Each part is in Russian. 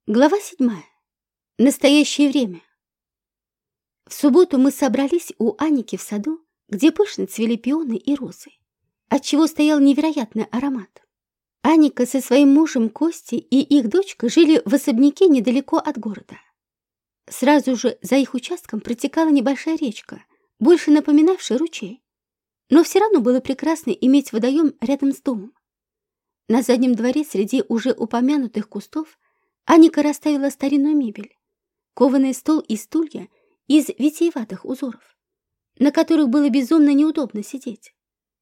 Глава 7. Настоящее время. В субботу мы собрались у Аники в саду, где пышно цвели пионы и розы, отчего стоял невероятный аромат. Аника со своим мужем Костей и их дочкой жили в особняке недалеко от города. Сразу же за их участком протекала небольшая речка, больше напоминавшая ручей. Но все равно было прекрасно иметь водоем рядом с домом. На заднем дворе среди уже упомянутых кустов Аника расставила старинную мебель, кованый стол и стулья из витиеватых узоров, на которых было безумно неудобно сидеть.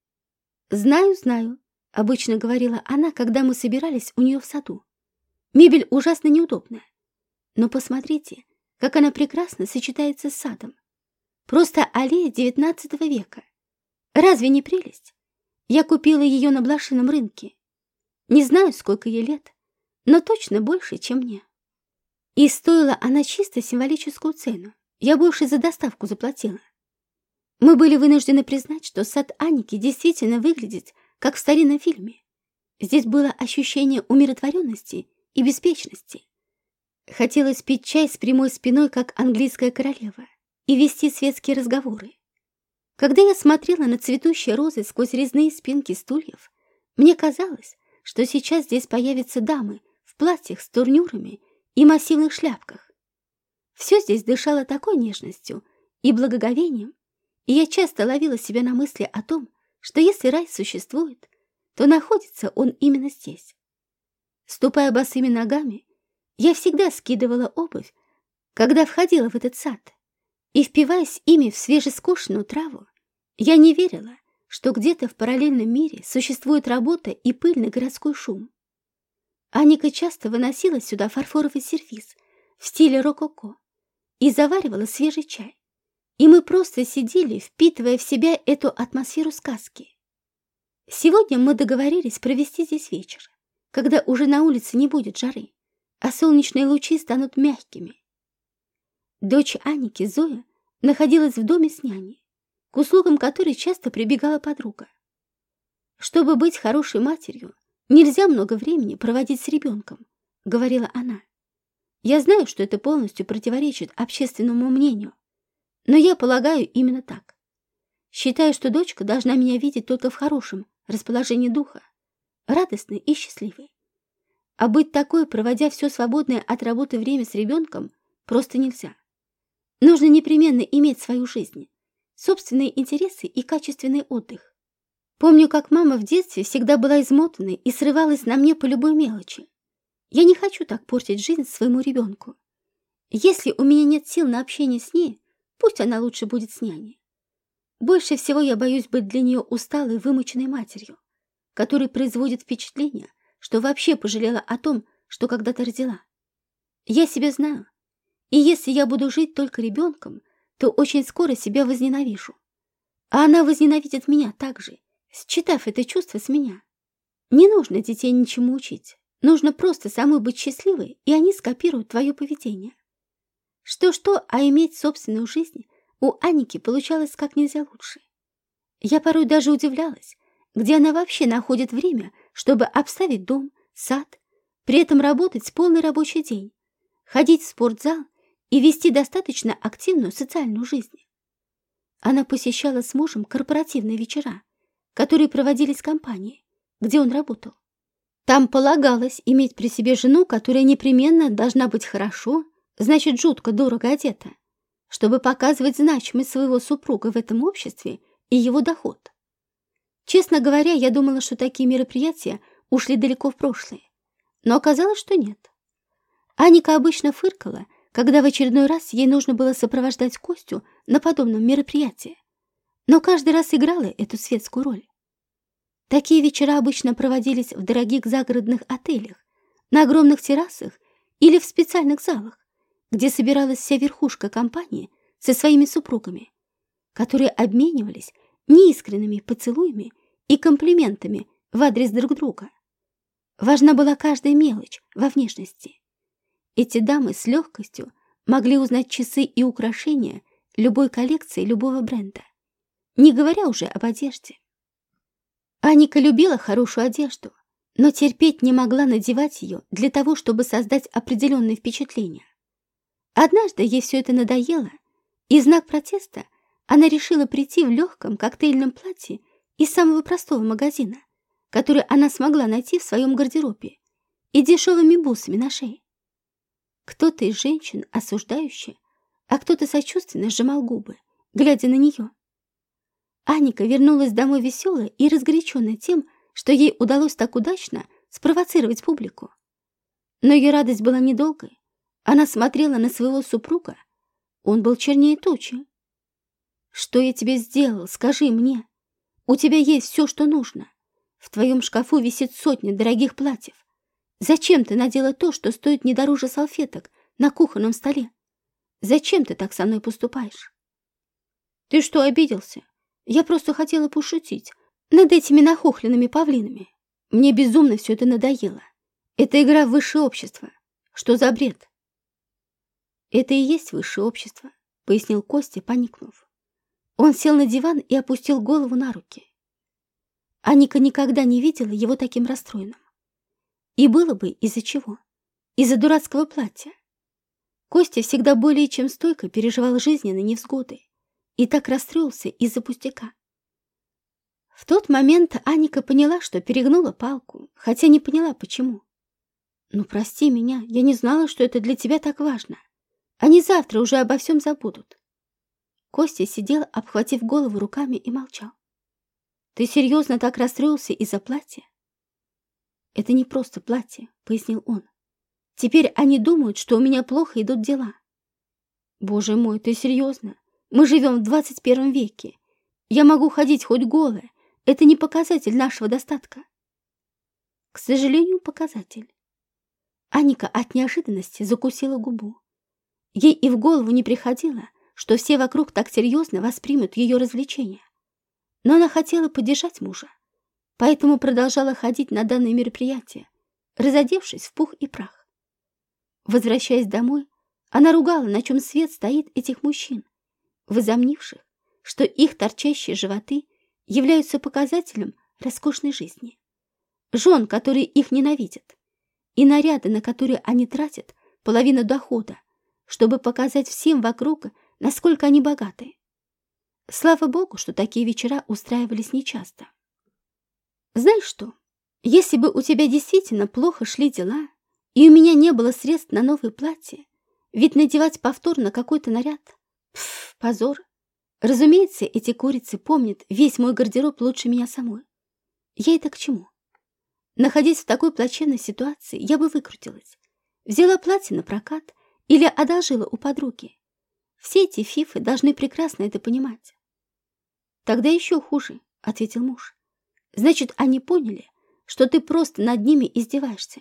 «Знаю, знаю», — обычно говорила она, когда мы собирались у нее в саду. «Мебель ужасно неудобная. Но посмотрите, как она прекрасно сочетается с садом. Просто аллея XIX века. Разве не прелесть? Я купила ее на блошином рынке. Не знаю, сколько ей лет, но точно больше, чем мне. И стоила она чисто символическую цену. Я больше за доставку заплатила. Мы были вынуждены признать, что сад Аники действительно выглядит, как в старинном фильме. Здесь было ощущение умиротворенности и беспечности. Хотелось пить чай с прямой спиной, как английская королева, и вести светские разговоры. Когда я смотрела на цветущие розы сквозь резные спинки стульев, мне казалось, что сейчас здесь появятся дамы в платьях с турнюрами и массивных шляпках. Все здесь дышало такой нежностью и благоговением, и я часто ловила себя на мысли о том, что если рай существует, то находится он именно здесь. Ступая босыми ногами, я всегда скидывала обувь, когда входила в этот сад, и, впиваясь ими в свежескошенную траву, я не верила, что где-то в параллельном мире существует работа и пыльный городской шум. Аника часто выносила сюда фарфоровый сервиз в стиле рококо и заваривала свежий чай, и мы просто сидели, впитывая в себя эту атмосферу сказки. Сегодня мы договорились провести здесь вечер, когда уже на улице не будет жары, а солнечные лучи станут мягкими. Дочь Аники, Зоя, находилась в доме с няней, к услугам которой часто прибегала подруга. Чтобы быть хорошей матерью, нельзя много времени проводить с ребенком, говорила она. Я знаю, что это полностью противоречит общественному мнению, но я полагаю именно так. Считаю, что дочка должна меня видеть только в хорошем расположении духа, радостной и счастливой. А быть такой, проводя все свободное от работы время с ребенком, просто нельзя. Нужно непременно иметь свою жизнь, собственные интересы и качественный отдых. Помню, как мама в детстве всегда была измотанной и срывалась на мне по любой мелочи. Я не хочу так портить жизнь своему ребенку. Если у меня нет сил на общение с ней, пусть она лучше будет с няней. Больше всего я боюсь быть для нее усталой, вымученной матерью, которая производит впечатление, что вообще пожалела о том, что когда-то родила. Я себя знаю, и если я буду жить только ребенком, то очень скоро себя возненавижу. А она возненавидит меня так же, считав это чувство с меня. Не нужно детей ничему учить. Нужно просто самой быть счастливой, и они скопируют твое поведение. Что-что, а иметь собственную жизнь у Аники получалось как нельзя лучше. Я порой даже удивлялась, где она вообще находит время, чтобы обставить дом, сад, при этом работать полный рабочий день, ходить в спортзал и вести достаточно активную социальную жизнь. Она посещала с мужем корпоративные вечера, которые проводились в компании, где он работал. Там полагалось иметь при себе жену, которая непременно должна быть хорошо, значит, жутко дорого одета, чтобы показывать значимость своего супруга в этом обществе и его доход. Честно говоря, я думала, что такие мероприятия ушли далеко в прошлое, но оказалось, что нет. Аника обычно фыркала, когда в очередной раз ей нужно было сопровождать Костю на подобном мероприятии, но каждый раз играла эту светскую роль. Такие вечера обычно проводились в дорогих загородных отелях, на огромных террасах или в специальных залах, где собиралась вся верхушка компании со своими супругами, которые обменивались неискренними поцелуями и комплиментами в адрес друг друга. Важна была каждая мелочь во внешности. Эти дамы с легкостью могли узнать часы и украшения любой коллекции любого бренда, не говоря уже об одежде. Аника любила хорошую одежду, но терпеть не могла надевать ее для того, чтобы создать определенные впечатления. Однажды ей все это надоело, и в знак протеста она решила прийти в легком коктейльном платье из самого простого магазина, который она смогла найти в своем гардеробе, и дешевыми бусами на шее. Кто-то из женщин осуждающий, а кто-то сочувственно сжимал губы, глядя на нее. Аника вернулась домой веселая и разгоряченная тем, что ей удалось так удачно спровоцировать публику. Но ее радость была недолгой. Она смотрела на своего супруга. Он был чернее тучи. «Что я тебе сделал? Скажи мне. У тебя есть все, что нужно. В твоем шкафу висит сотня дорогих платьев. Зачем ты надела то, что стоит не дороже салфеток на кухонном столе? Зачем ты так со мной поступаешь?» «Ты что, обиделся? Я просто хотела пошутить над этими нахохленными павлинами. Мне безумно все это надоело. Это игра в высшее общество. Что за бред?» «Это и есть высшее общество», — пояснил Костя, поникнув. Он сел на диван и опустил голову на руки. Аника никогда не видела его таким расстроенным. И было бы из-за чего? Из-за дурацкого платья. Костя всегда более чем стойко переживал жизненные невзгоды и так расстроился из-за пустяка. В тот момент Аника поняла, что перегнула палку, хотя не поняла, почему. «Ну, прости меня, я не знала, что это для тебя так важно. Они завтра уже обо всем забудут». Костя сидел, обхватив голову руками, и молчал. «Ты серьезно так расстроился из-за платья?» «Это не просто платье», — пояснил он. «Теперь они думают, что у меня плохо идут дела». «Боже мой, ты серьезно? Мы живем в 21 веке. Я могу ходить хоть голая. Это не показатель нашего достатка». «К сожалению, показатель». Аника от неожиданности закусила губу. Ей и в голову не приходило, что все вокруг так серьезно воспримут ее развлечения. Но она хотела поддержать мужа, поэтому продолжала ходить на данное мероприятие, разодевшись в пух и прах. Возвращаясь домой, она ругала, на чем свет стоит этих мужчин, возомнивших, что их торчащие животы являются показателем роскошной жизни, жен, которые их ненавидят, и наряды, на которые они тратят половину дохода, чтобы показать всем вокруг, насколько они богаты. Слава Богу, что такие вечера устраивались нечасто. Знаешь что, если бы у тебя действительно плохо шли дела, и у меня не было средств на новое платье, ведь надевать повторно какой-то наряд — позор. Разумеется, эти курицы помнят весь мой гардероб лучше меня самой. Я это к чему? Находясь в такой плачевной ситуации, я бы выкрутилась. Взяла платье на прокат или одолжила у подруги. Все эти фифы должны прекрасно это понимать. «Тогда еще хуже», — ответил муж. «Значит, они поняли, что ты просто над ними издеваешься».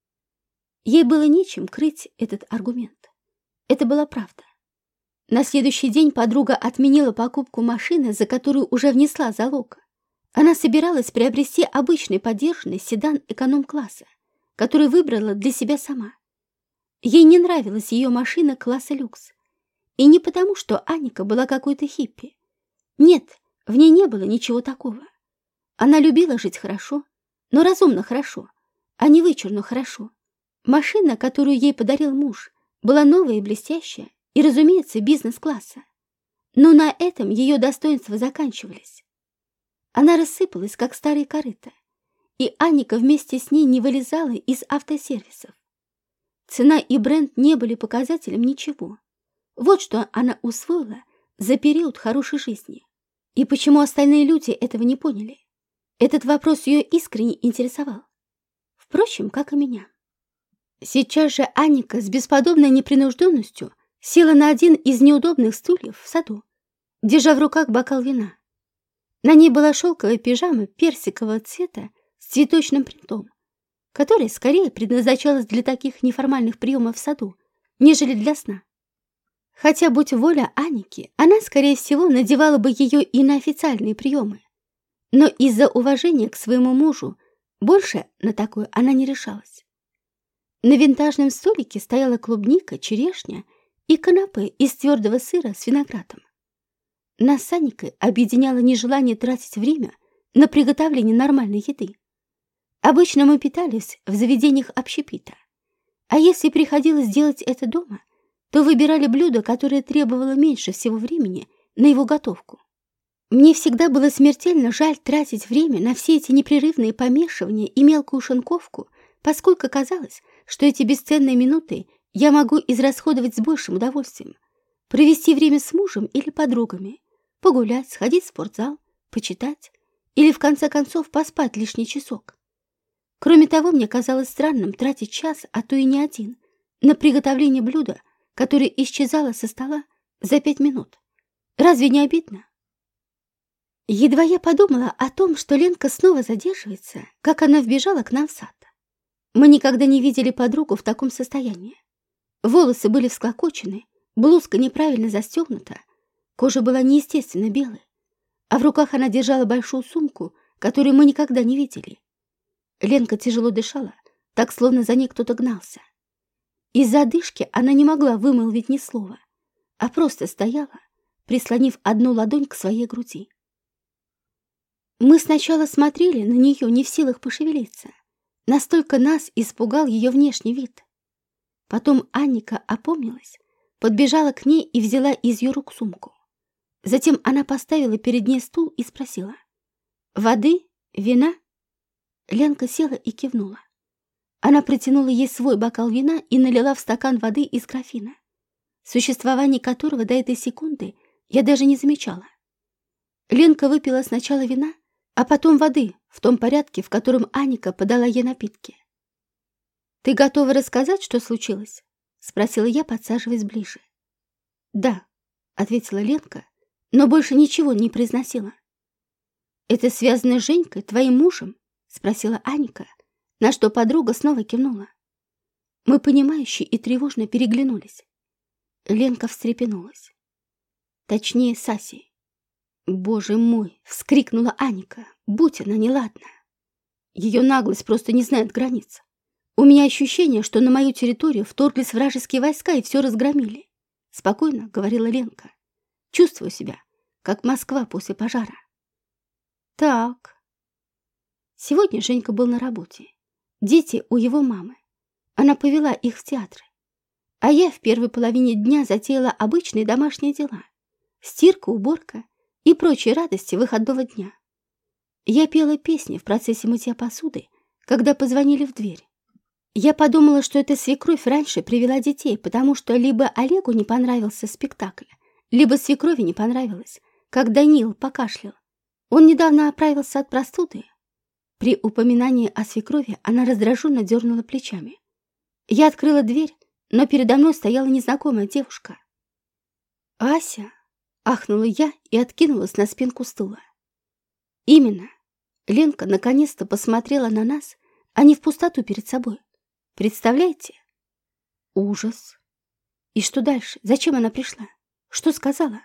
Ей было нечем крыть этот аргумент. Это была правда. На следующий день подруга отменила покупку машины, за которую уже внесла залог. Она собиралась приобрести обычный подержанный седан эконом-класса, который выбрала для себя сама. Ей не нравилась ее машина класса люкс. И не потому, что Аника была какой-то хиппи. Нет, в ней не было ничего такого. Она любила жить хорошо, но разумно хорошо, а не вычурно хорошо. Машина, которую ей подарил муж, была новая и блестящая, и, разумеется, бизнес-класса. Но на этом ее достоинства заканчивались. Она рассыпалась, как старые корыта, и Аника вместе с ней не вылезала из автосервисов. Цена и бренд не были показателем ничего. Вот что она усвоила за период хорошей жизни. И почему остальные люди этого не поняли? Этот вопрос ее искренне интересовал. Впрочем, как и меня. Сейчас же Аника с бесподобной непринужденностью села на один из неудобных стульев в саду, держа в руках бокал вина. На ней была шелковая пижама персикового цвета с цветочным принтом, которая скорее предназначалась для таких неформальных приемов в саду, нежели для сна. Хотя, будь воля Аники, она, скорее всего, надевала бы ее и на официальные приемы. Но из-за уважения к своему мужу больше на такое она не решалась. На винтажном столике стояла клубника, черешня и канапе из твердого сыра с виноградом. Нас с Аникой объединяло нежелание тратить время на приготовление нормальной еды. Обычно мы питались в заведениях общепита. А если приходилось делать это дома, то выбирали блюдо, которое требовало меньше всего времени на его готовку. Мне всегда было смертельно жаль тратить время на все эти непрерывные помешивания и мелкую шинковку, поскольку казалось, что эти бесценные минуты я могу израсходовать с большим удовольствием. Провести время с мужем или подругами, погулять, сходить в спортзал, почитать или, в конце концов, поспать лишний часок. Кроме того, мне казалось странным тратить час, а то и не один, на приготовление блюда, которое исчезало со стола за 5 минут. Разве не обидно? Едва я подумала о том, что Ленка снова задерживается, как она вбежала к нам в сад. Мы никогда не видели подругу в таком состоянии. Волосы были всклокочены, блузка неправильно застегнута, кожа была неестественно белой, а в руках она держала большую сумку, которую мы никогда не видели. Ленка тяжело дышала, так словно за ней кто-то гнался. Из-за одышки она не могла вымолвить ни слова, а просто стояла, прислонив одну ладонь к своей груди. Мы сначала смотрели на нее, не в силах пошевелиться. Настолько нас испугал ее внешний вид. Потом Анника опомнилась, подбежала к ней и взяла из ее рук сумку. Затем она поставила перед ней стул и спросила: «Воды? Вина?» Ленка села и кивнула. Она протянула ей свой бокал вина и налила в стакан воды из графина, существование которого до этой секунды я даже не замечала. Ленка выпила сначала вина, а потом воды, в том порядке, в котором Анника подала ей напитки. «Ты готова рассказать, что случилось?» — спросила я, подсаживаясь ближе. «Да», — ответила Ленка, но больше ничего не произносила. «Это связано с Женькой, твоим мужем?» — спросила Анника, на что подруга снова кивнула. Мы, понимающе и тревожно, переглянулись. Ленка встрепенулась. Точнее, с Асей. «Боже мой!» — вскрикнула Анника. «Будь она неладна!» Ее наглость просто не знает границ. У меня ощущение, что на мою территорию вторглись вражеские войска и все разгромили. Спокойно, — говорила Ленка. Чувствую себя, как Москва после пожара. Так. Сегодня Женька был на работе. Дети у его мамы. Она повела их в театры. А я в первой половине дня затеяла обычные домашние дела. Стирка, уборка и прочие радости выходного дня. Я пела песни в процессе мытья посуды, когда позвонили в дверь. Я подумала, что эта свекровь раньше привела детей, потому что либо Олегу не понравился спектакль, либо свекрови не понравилось, как Даниил покашлял. Он недавно оправился от простуды. При упоминании о свекрови она раздраженно дернула плечами. Я открыла дверь, но передо мной стояла незнакомая девушка. «Ася!» — ахнула я и откинулась на спинку стула. Именно. Ленка наконец-то посмотрела на нас, а не в пустоту перед собой. Представляете? Ужас. И что дальше? Зачем она пришла? Что сказала?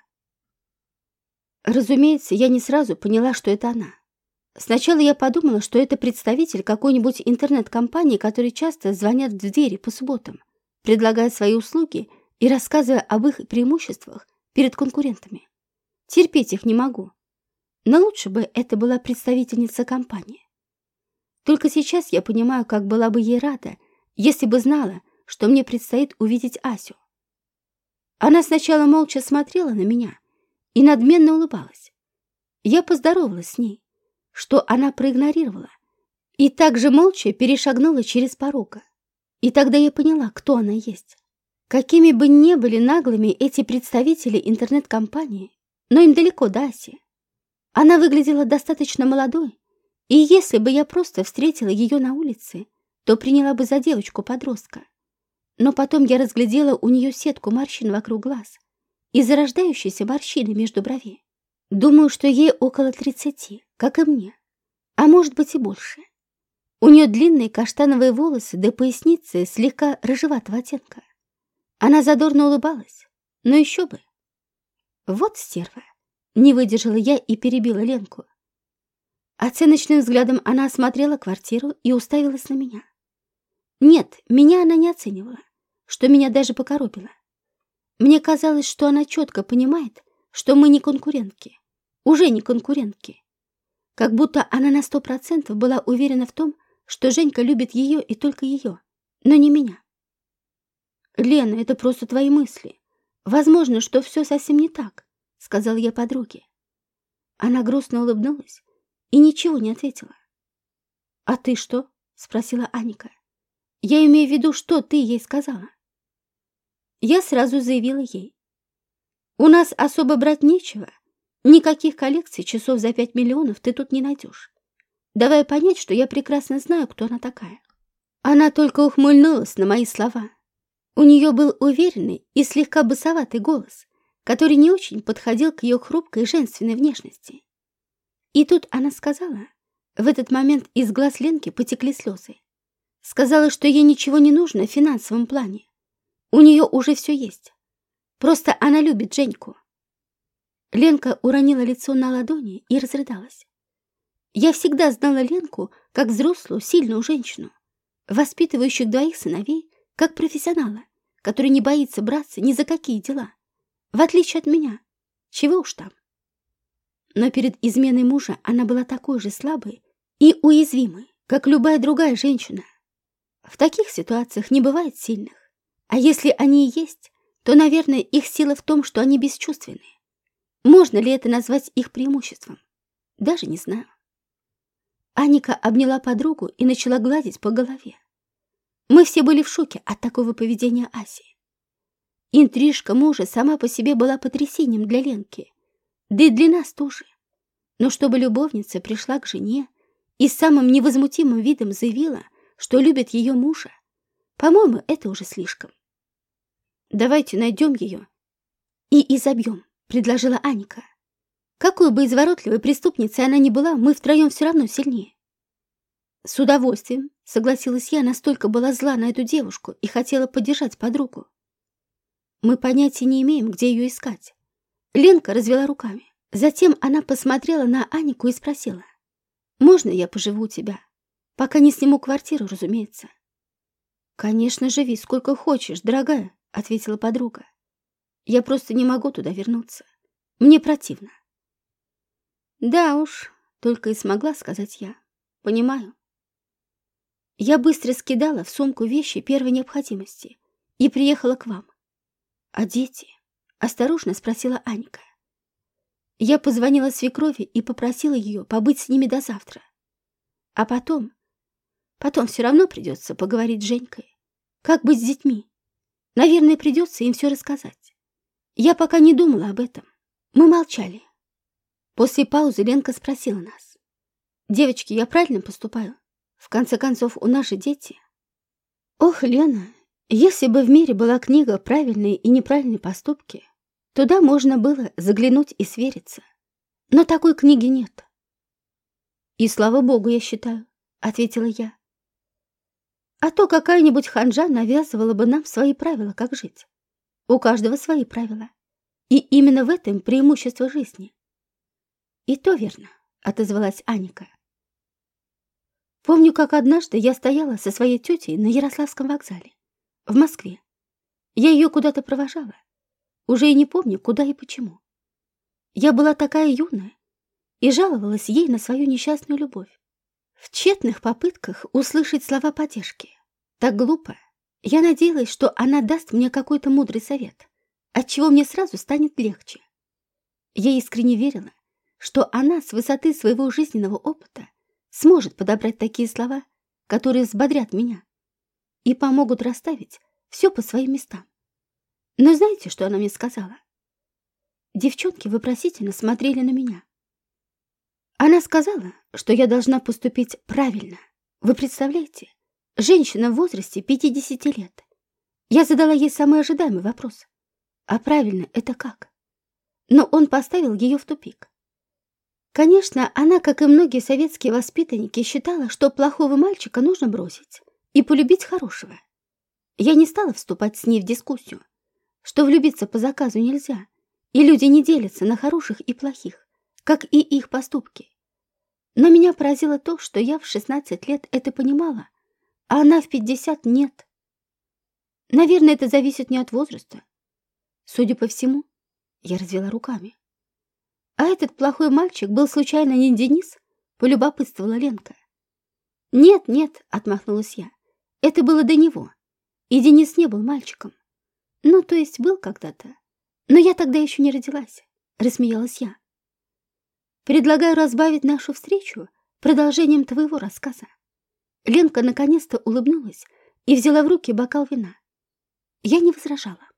Разумеется, я не сразу поняла, что это она. Сначала я подумала, что это представитель какой-нибудь интернет-компании, которые часто звонят в двери по субботам, предлагая свои услуги и рассказывая об их преимуществах перед конкурентами. Терпеть их не могу. Но лучше бы это была представительница компании. Только сейчас я понимаю, как была бы ей рада, если бы знала, что мне предстоит увидеть Асю. Она сначала молча смотрела на меня и надменно улыбалась. Я поздоровалась с ней, что она проигнорировала, и также молча перешагнула через порог. И тогда я поняла, кто она есть. Какими бы ни были наглыми эти представители интернет-компании, но им далеко до Аси. Она выглядела достаточно молодой, и если бы я просто встретила ее на улице, то приняла бы за девочку-подростка. Но потом я разглядела у нее сетку морщин вокруг глаз и зарождающиеся морщины между бровей. Думаю, что ей около 30, как и мне, а может быть и больше. У нее длинные каштановые волосы до поясницы слегка рыжеватого оттенка. Она задорно улыбалась, но еще бы. Вот стерва. Не выдержала я и перебила Ленку. Оценочным взглядом она осмотрела квартиру и уставилась на меня. Нет, меня она не оценивала, что меня даже покоробило. Мне казалось, что она четко понимает, что мы не конкурентки, уже не конкурентки. Как будто она на 100% была уверена в том, что Женька любит ее и только ее, но не меня. «Лена, это просто твои мысли. Возможно, что все совсем не так», — сказала я подруге. Она грустно улыбнулась и ничего не ответила. «А ты что?» — спросила Аника. «Я имею в виду, что ты ей сказала?» Я сразу заявила ей. «У нас особо брать нечего. Никаких коллекций часов за 5 миллионов ты тут не найдешь. Давай понять, что я прекрасно знаю, кто она такая». Она только ухмыльнулась на мои слова. У нее был уверенный и слегка басоватый голос, который не очень подходил к ее хрупкой женственной внешности. И тут она сказала, в этот момент из глаз Ленки потекли слезы. Сказала, что ей ничего не нужно в финансовом плане. У нее уже все есть. Просто она любит Женьку. Ленка уронила лицо на ладони и разрыдалась. Я всегда знала Ленку как взрослую, сильную женщину, воспитывающую двоих сыновей, как профессионала, который не боится браться ни за какие дела, в отличие от меня. Чего уж там. Но перед изменой мужа она была такой же слабой и уязвимой, как любая другая женщина. В таких ситуациях не бывает сильных. А если они и есть, то, наверное, их сила в том, что они бесчувственные. Можно ли это назвать их преимуществом? Даже не знаю. Аника обняла подругу и начала гладить по голове. Мы все были в шоке от такого поведения Аси. Интрижка мужа сама по себе была потрясением для Ленки, да и для нас тоже. Но чтобы любовница пришла к жене и с самым невозмутимым видом заявила, что любит ее мужа, по-моему, это уже слишком. «Давайте найдем ее и изобьем», — предложила Аника. «Какой бы изворотливой преступницей она ни была, мы втроем все равно сильнее». «С удовольствием», — согласилась я, настолько была зла на эту девушку и хотела поддержать подругу. «Мы понятия не имеем, где ее искать». Ленка развела руками. Затем она посмотрела на Анику и спросила. «Можно я поживу у тебя? Пока не сниму квартиру, разумеется». «Конечно, живи сколько хочешь, дорогая», — ответила подруга. «Я просто не могу туда вернуться. Мне противно». «Да уж», — только и смогла сказать я. «Понимаю». Я быстро скидала в сумку вещи первой необходимости и приехала к вам. «А дети?» — осторожно спросила Аника. Я позвонила свекрови и попросила ее побыть с ними до завтра. А потом все равно придется поговорить с Женькой. Как быть с детьми? Наверное, придется им все рассказать. Я пока не думала об этом. Мы молчали. После паузы Ленка спросила нас. «Девочки, я правильно поступаю? В конце концов, у нас же дети». Ох, Лена, если бы в мире была книга «Правильные и неправильные поступки», туда можно было заглянуть и свериться. Но такой книги нет. «И слава богу, я считаю», — ответила я. «А то какая-нибудь ханжа навязывала бы нам свои правила, как жить. У каждого свои правила. И именно в этом преимущество жизни». «И то верно», — отозвалась Аника. Помню, как однажды я стояла со своей тетей на Ярославском вокзале, в Москве. Я ее куда-то провожала. Уже и не помню, куда и почему. Я была такая юная и жаловалась ей на свою несчастную любовь. В тщетных попытках услышать слова поддержки. Так глупо. Я надеялась, что она даст мне какой-то мудрый совет, отчего мне сразу станет легче. Я искренне верила, что она с высоты своего жизненного опыта сможет подобрать такие слова, которые взбодрят меня и помогут расставить все по своим местам. Но знаете, что она мне сказала? Девчонки вопросительно смотрели на меня. Она сказала, что я должна поступить правильно. Вы представляете? Женщина в возрасте 50 лет. Я задала ей самый ожидаемый вопрос. А правильно это как? Но он поставил ее в тупик. Конечно, она, как и многие советские воспитанники, считала, что плохого мальчика нужно бросить и полюбить хорошего. Я не стала вступать с ней в дискуссию, что влюбиться по заказу нельзя, и люди не делятся на хороших и плохих, как и их поступки. Но меня поразило то, что я в 16 лет это понимала, а она в 50 нет. Наверное, это зависит не от возраста. Судя по всему, я развела руками. А этот плохой мальчик был случайно не Денис? Полюбопытствовала Ленка. «Нет, нет», — отмахнулась я. «Это было до него. И Денис не был мальчиком. Ну, то есть был когда-то. Но я тогда еще не родилась», — рассмеялась я. «Предлагаю разбавить нашу встречу продолжением твоего рассказа». Ленка наконец-то улыбнулась и взяла в руки бокал вина. Я не возражала.